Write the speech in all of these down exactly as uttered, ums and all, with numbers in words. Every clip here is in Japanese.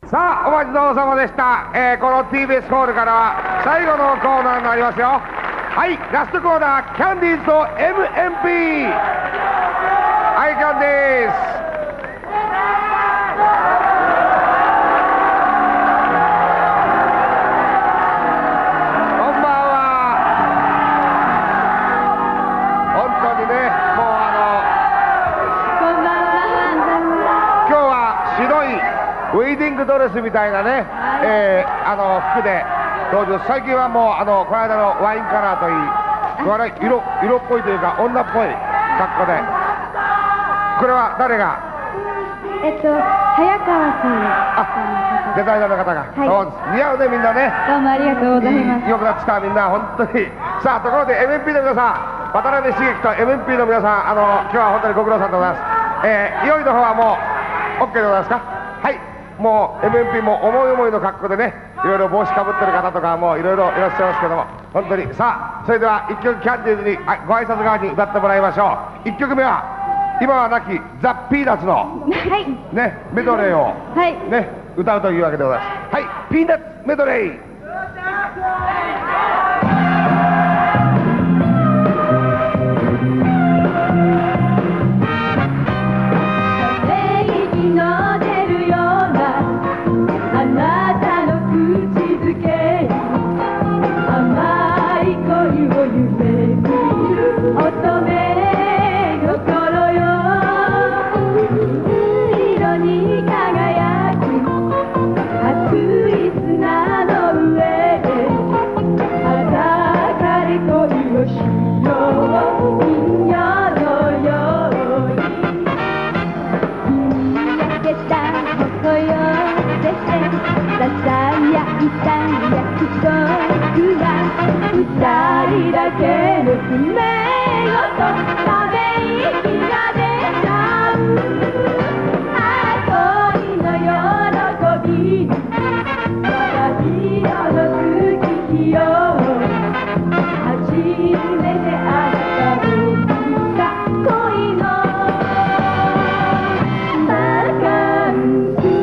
さあ、お待ちどうさまでした、えー、この ティービーエス ホールからは最後のコーナーになりますよ。はい、ラストコーナー、キャンディーズと エムエムピー。 はい、キャンディーズ。ウェディングドレスみたいなね、はい、えー、あの服で登場。最近はもうあのこの間のワインカラーといい、色色っぽいというか女っぽい格好で。これは誰が？ えっと早川さん。 あ、デザイナーの方が。はい、そうです。似合うね、みんなね。 どうもありがとうございます。 よくなってきた、みんな本当に。さあ、ところで エムエムピー の皆さん、渡辺茂樹と エムエムピー の皆さん、あの今日は本当にご苦労さんでございます。えー、用意の方はもう オーケー でございますか？はい。もう エムエムピー も思い思いの格好でね、いろいろ帽子かぶってる方とかもういろいろいらっしゃいますけども、本当に。さあ、それではいっきょくキャンディーズにご挨拶代わりに歌ってもらいましょう。いっきょくめは今は亡きザ・ピーナッツの、 はい、 ね、メドレーを、 はい、 ね、歌うというわけでございます。はい、ピーナッツメドレー。 二人だけの夢ごと食べ息が出ちゃう。あ、恋の喜び、まだ色の月日よ。初めてあなたを見た恋のバカンス。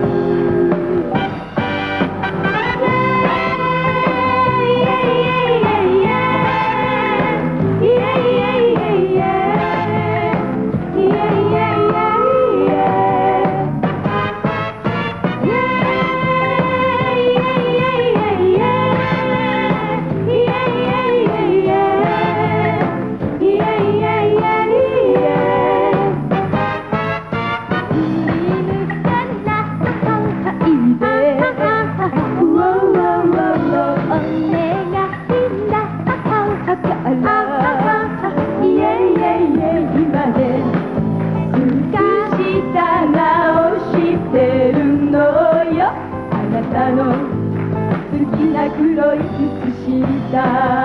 好きな黒い靴下、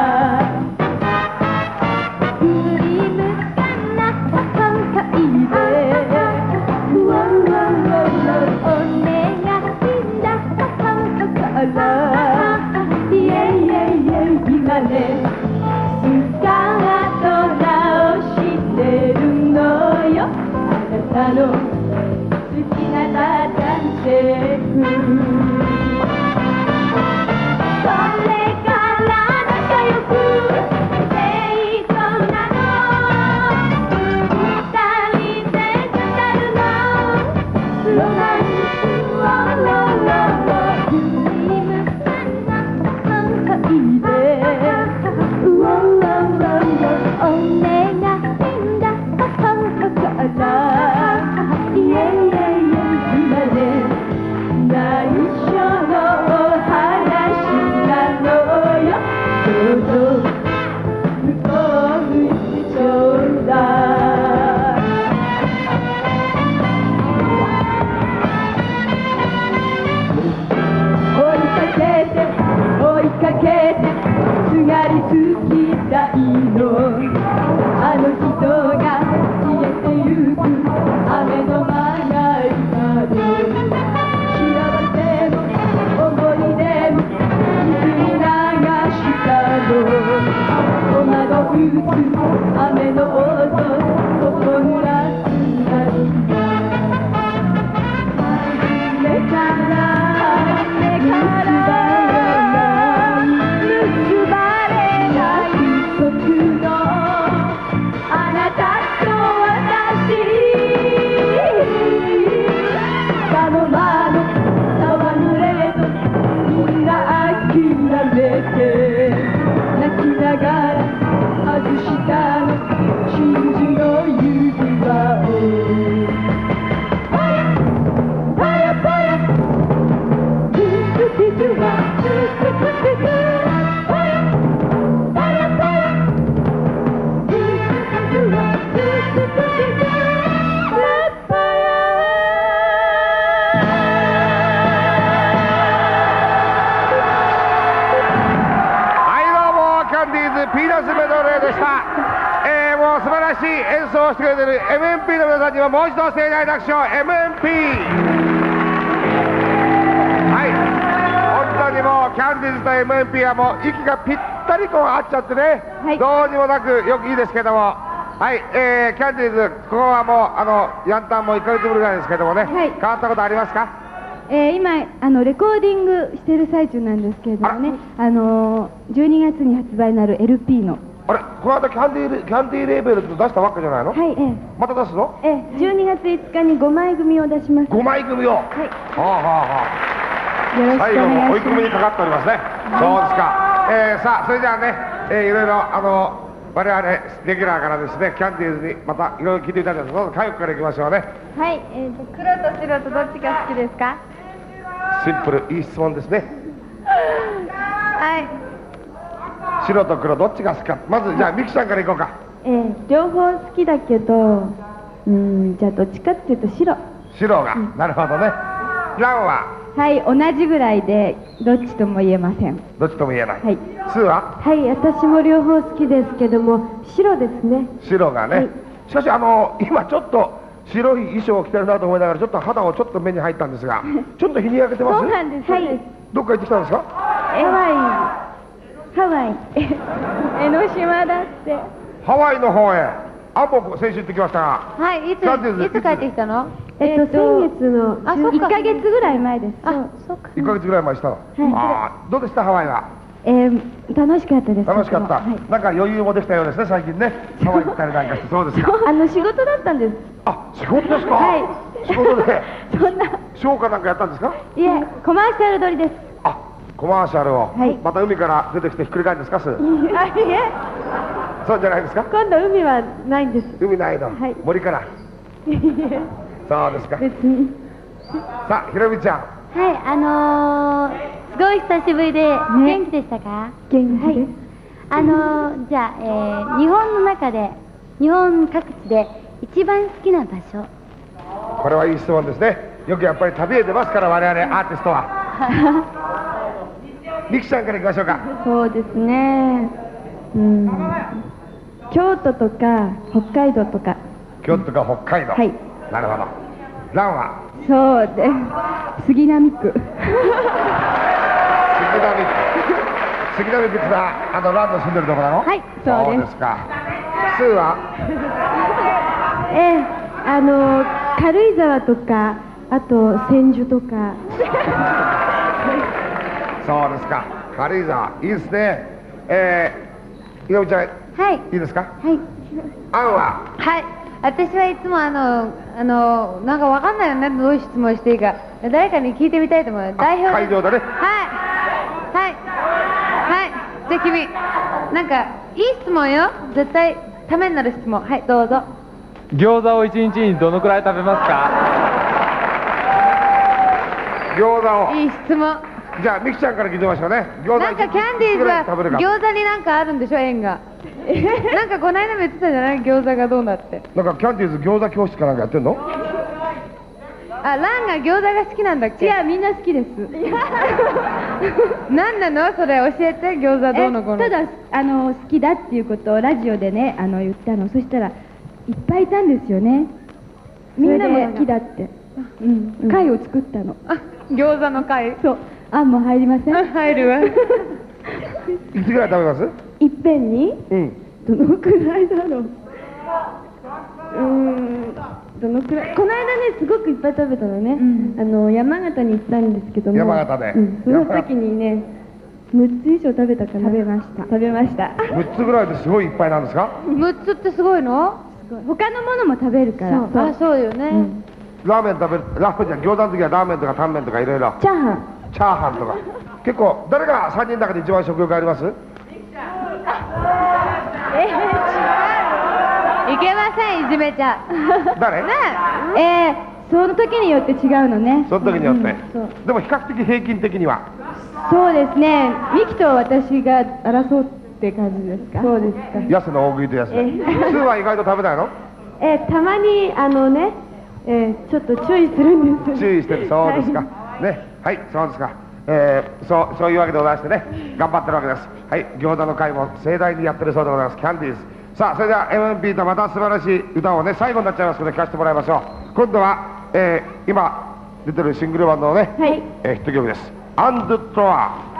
振り向かなかいで、お願いだからいえいえいえ今ねスカート直してるのよ。あなたの好きなバタンチェック。いえいえいえ今ね内緒演奏してくれてる エムエヌピー の皆さんにはもう一度盛大な拍手を。 エムエヌピー、 はい、本当にもうキャンディーズと エムエヌピー はもう息がぴったりこう合っちゃってね、 はい、 どうにもなくよくいいですけども、はい、えー、キャンディーズ、ここはもうあのヤンタンもいっかげつぶりぐらいですけどもね、 はい、 変わったことありますか？ えー、今あのレコーディングしてる最中なんですけれどもね、あのじゅうにがつに発売になる エルピー の、 あれ、この間キャンディーキャンディーレーベルって出したばっかじゃないの？ はい、ええ、 また出すの？ ええ、じゅうにがついつかにごまい組を出します。 ごまい組を、はい、はあはあはあ、 よろしくお願いします。 最後も追い込みにかかっておりますね。そうですか。えー、さあそれじゃあね、えー、いろいろあの我々レギュラーからですね、キャンディーズにまたいろいろ聞いていただきます。どうぞ佳代子からいきましょうね。 はい、えーと、黒と白とどっちが好きですか？ シンプル、いい質問ですね。 はい、 白と黒どっちが好きか。まずじゃあミキさんからいこうか。 えー、両方好きだけど、うん、じゃあどっちかっていうと白。 白が、うん、なるほどね。ランは？ はい、同じぐらいでどっちとも言えません。 どっちとも言えない。 はい。 スーは？ はい、私も両方好きですけども白ですね。 白がね、はい、しかしあの今ちょっと白い衣装を着てるなと思いながらちょっと肌をちょっと目に入ったんですがちょっと日に焼けてます。 そうなんです。はい。 どっか行ってきたんですか？ ハワイ、ハワイ江ノ島だって。 ハワイの方へ。あ、僕先週行ってきましたが。 はい、いついつ帰ってきたの？ えっと先月のあ、いっかげつぐらい前です。 あ、そうか。 いっかげつぐらい前したの。ああ、どうでしたハワイは？ えー、楽しかったです。 楽しかった。なんか余裕もできたようですね最近ね。ハワイ行ったりなんかして。そうですか。 あの仕事だったんです。 あ、仕事ですか？ はい。 仕事で。 そんな。 ショーかなんかやったんですか？ いえ、コマーシャル撮りです。 あ、コマーシャルを。 はい。 また海から出てきてひっくり返るんですか？す。いえ。そうじゃないですか？ 今度海はないんです。 海ないの。 はい。 森から。そうですか。 別に。 さあ、ひろみちゃん。 はい、あのー、すごい久しぶりで元気でしたか？ 元気です。はい。 あのー、じゃあ、えー、日本の中で日本各地で一番好きな場所。 これはいい質問ですね。よくやっぱり旅へ出ますから我々アーティストは。ミキさんからいきましょうか。 そうですね。うん。京都とか北海道とか。 京都とか北海道。 はい。 なるほど。ランは？ そうです。杉並区。杉並区。杉並区ってのはあのランの住んでるところなの？ はい、そうです。 そうですか。スーは？ ええ、あの軽井沢とかあと千住とか。 そうですか。軽井沢いいですね。えー、ひろみちゃん、 はい、 いいですか？ はい。 アンは？ はい。私はいつもあのあのなんかわかんないよね、どういう質問していいか誰かに聞いてみたいと思う。代表会場だね。 はいはいはい。じゃあ君なんかいい質問よ。絶対ためになる質問。はい、どうぞ。 餃子を一日にどのくらい食べますか？ 餃子を。 いい質問。 じゃあミキちゃんから聞いてみましょうね。餃子なんかキャンディーズは餃子になんかあるんでしょ、縁が。なんかこの間も言ってたじゃない、餃子がどうなって。 なんかキャンディーズ餃子教室かなんかやってんの？ あ、ランが餃子が好きなんだっけ？ いや、みんな好きです。 何なのそれ、教えて。餃子どうのこうの。 ただあの好きだっていうことをラジオでねあの言ったの。そしたらいっぱいいたんですよね。みんなも好きだって、うん、会を作ったの。 あ、餃子の会。 そう。あんも入りません？ 入るわ。 いつぐらい食べます？ いっぺんに？ うん。 どのくらいだろう。うーん。どのくらい。この間ねすごくいっぱい食べたのね。うん、あの山形に行ったんですけども。 山形で。 うん、その時にねむっつ以上食べたかな。食べました。食べました。 むっつぐらいですごいいっぱいなんですか？ むっつってすごいの？ すごい。他のものも食べるから。 そう。あ、そうよね。うん、 ラーメン食べる。ラーメンじゃ餃子の時はラーメンとかタンメンとかいろいろ。 チャーハン。 チャーハンとか結構誰がさんにんの中で一番食欲あります？ えー、いけません、いじめちゃ誰？ ねええー、その時によって違うのね。 その時によって、 うん、 でも比較的平均的にはそうですね。ミキと私が争うって感じですか？そうですか。 ヤスの大食いとヤス、えー、スーは意外と食べないの？ えー、たまにあのね、えー、ちょっと注意するんです。 注意してる。そうですか、はい、ね、はい、そうですか。えー、そうそういうわけでございましてね、頑張ってるわけです。はい、餃子の会も盛大にやってるそうでございます。キャンディーズ、 さあそれでは エムエムピー とまた素晴らしい歌をね最後になっちゃいますので聴かせてもらいましょう。今度は、えー、今出てるシングルバンドのね、 はい、 えー、ヒット曲です「アンドトワー」。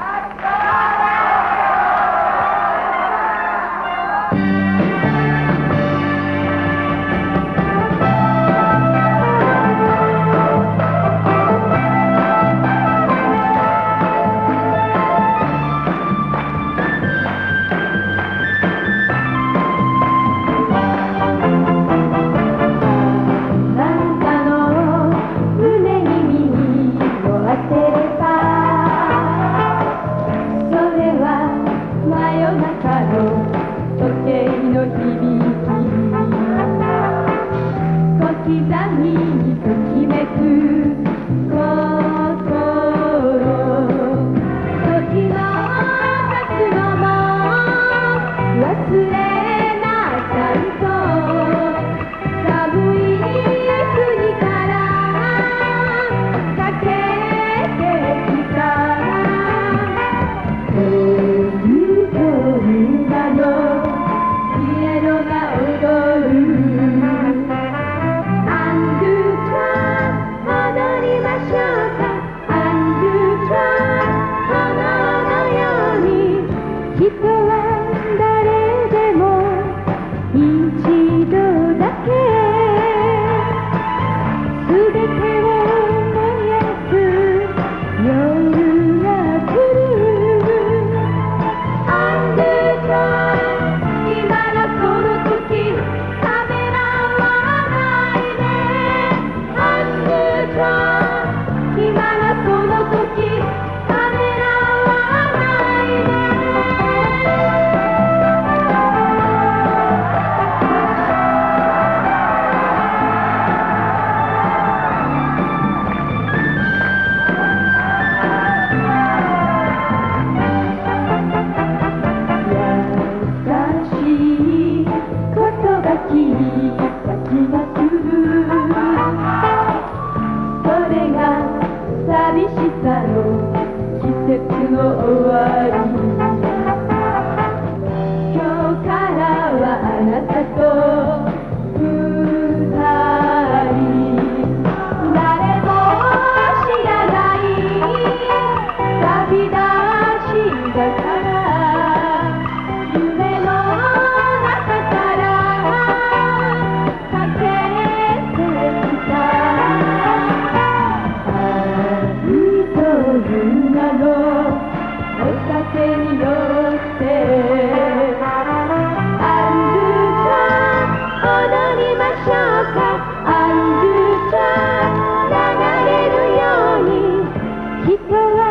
流れるように人は